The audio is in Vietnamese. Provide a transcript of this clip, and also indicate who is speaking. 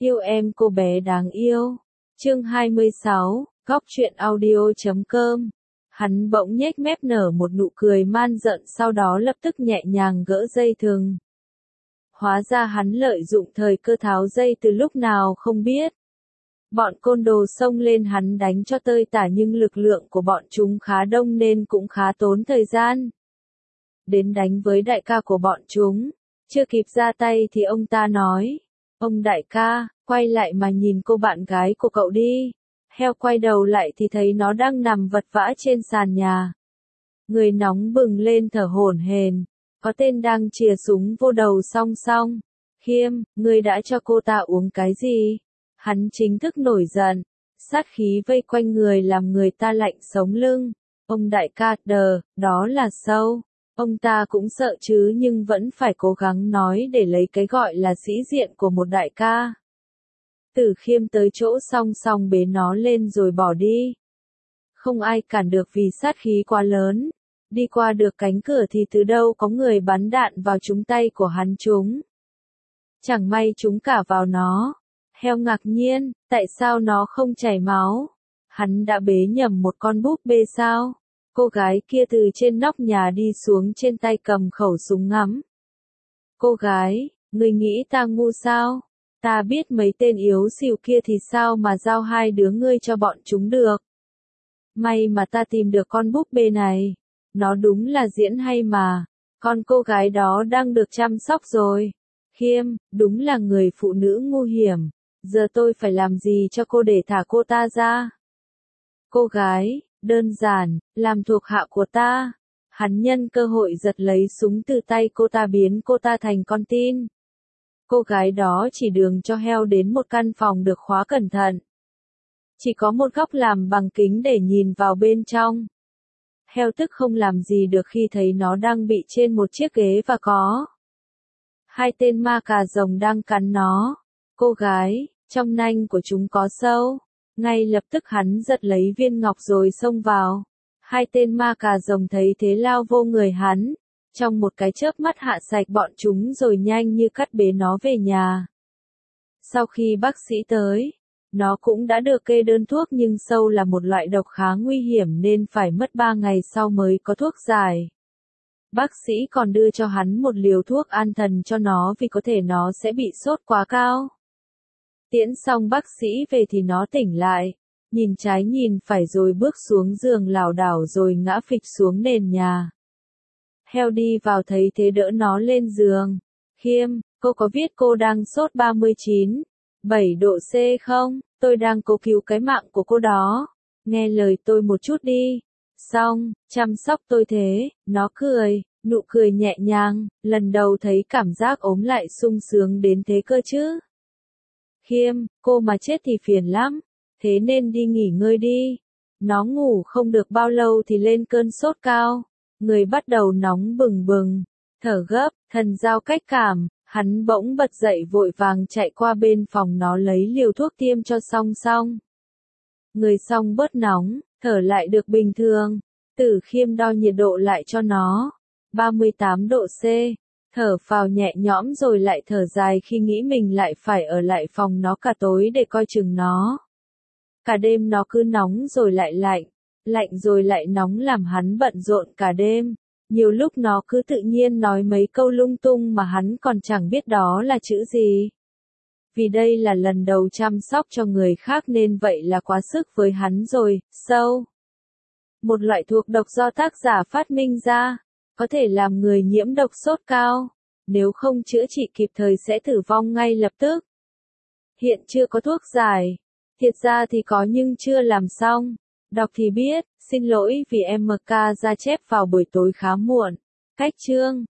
Speaker 1: Yêu em cô bé đáng yêu. Chương 26, Góc truyện audio.com. Hắn bỗng nhếch mép nở một nụ cười man rợn, sau đó lập tức nhẹ nhàng gỡ dây thừng. Hóa ra hắn lợi dụng thời cơ tháo dây từ lúc nào không biết. Bọn côn đồ xông lên hắn đánh cho tơi tả, nhưng lực lượng của bọn chúng khá đông nên cũng khá tốn thời gian. Đến đánh với đại ca của bọn chúng, chưa kịp ra tay thì ông ta nói: "Ông đại ca, quay lại mà nhìn cô bạn gái của cậu đi." Heo quay đầu lại thì thấy nó đang nằm vật vã trên sàn nhà. Người nóng bừng lên thở hổn hển, có tên đang chìa súng vô đầu Song Song. "Khiêm, ngươi đã cho cô ta uống cái gì?" Hắn chính thức nổi giận, sát khí vây quanh người làm người ta lạnh sống lưng. "Ông đại ca, đó là sâu." Ông ta cũng sợ chứ nhưng vẫn phải cố gắng nói để lấy cái gọi là sĩ diện của một đại ca. Tử Khiêm tới chỗ Song Song bế nó lên rồi bỏ đi. Không ai cản được vì sát khí quá lớn. Đi qua được cánh cửa thì từ đâu có người bắn đạn vào trúng tay của hắn chúng. Chẳng may trúng cả vào nó. Heo ngạc nhiên, tại sao nó không chảy máu? Hắn đã bế nhầm một con búp bê sao? Cô gái kia từ trên nóc nhà đi xuống, trên tay cầm khẩu súng ngắm. "Cô gái, ngươi nghĩ ta ngu sao? Ta biết mấy tên yếu xìu kia thì sao mà giao hai đứa ngươi cho bọn chúng được. May mà ta tìm được con búp bê này. Nó đúng là diễn hay mà. Con cô gái đó đang được chăm sóc rồi. Khiêm, đúng là người phụ nữ ngu hiểm. Giờ tôi phải làm gì cho cô để thả cô ta ra?" "Cô gái, đơn giản, làm thuộc hạ của ta." Hắn nhân cơ hội giật lấy súng từ tay cô ta, biến cô ta thành con tin. Cô gái đó chỉ đường cho heo đến một căn phòng được khóa cẩn thận. Chỉ có một góc làm bằng kính để nhìn vào bên trong. Heo tức không làm gì được khi thấy nó đang bị trên một chiếc ghế và có hai tên ma cà rồng đang cắn nó. "Cô gái, trong nanh của chúng có sâu." Ngay lập tức hắn giật lấy viên ngọc rồi xông vào. Hai tên ma cà rồng thấy thế lao vô người hắn. Trong một cái chớp mắt hạ sạch bọn chúng rồi nhanh như cắt bế nó về nhà. Sau khi bác sĩ tới, nó cũng đã được kê đơn thuốc, nhưng sâu là một loại độc khá nguy hiểm nên phải mất 3 ngày sau mới có thuốc giải. Bác sĩ còn đưa cho hắn một liều thuốc an thần cho nó vì có thể nó sẽ bị sốt quá cao. Tiễn xong bác sĩ về thì nó tỉnh lại, nhìn trái nhìn phải rồi bước xuống giường lảo đảo rồi ngã phịch xuống nền nhà. Heo đi vào thấy thế đỡ nó lên giường. "Khiêm, cô có biết cô đang sốt 39,7 độ C không? Tôi đang cố cứu cái mạng của cô đó. Nghe lời tôi một chút đi." "Xong, chăm sóc tôi thế." Nó cười, nụ cười nhẹ nhàng, lần đầu thấy cảm giác ốm lại sung sướng đến thế cơ chứ. "Khiêm, cô mà chết thì phiền lắm. Thế nên đi nghỉ ngơi đi." Nó ngủ không được bao lâu thì lên cơn sốt cao. Người bắt đầu nóng bừng bừng, thở gấp, thần giao cách cảm. Hắn bỗng bật dậy vội vàng chạy qua bên phòng nó lấy liều thuốc tiêm cho Song Song. Người Song bớt nóng, thở lại được bình thường. Tử Khiêm đo nhiệt độ lại cho nó. 38 độ C. Thở phào nhẹ nhõm rồi lại thở dài khi nghĩ mình lại phải ở lại phòng nó cả tối để coi chừng nó. Cả đêm nó cứ nóng rồi lại lạnh, lạnh rồi lại nóng làm hắn bận rộn cả đêm. Nhiều lúc nó cứ tự nhiên nói mấy câu lung tung mà hắn còn chẳng biết đó là chữ gì. Vì đây là lần đầu chăm sóc cho người khác nên vậy là quá sức với hắn rồi. Sâu, một loại thuốc độc do tác giả phát minh ra, có thể làm người nhiễm độc sốt cao. Nếu không chữa trị kịp thời sẽ tử vong ngay lập tức. Hiện chưa có thuốc giải. Thiệt ra thì có nhưng chưa làm xong. Đọc thì biết, xin lỗi vì MK ra chép vào buổi tối khá muộn. Cách chương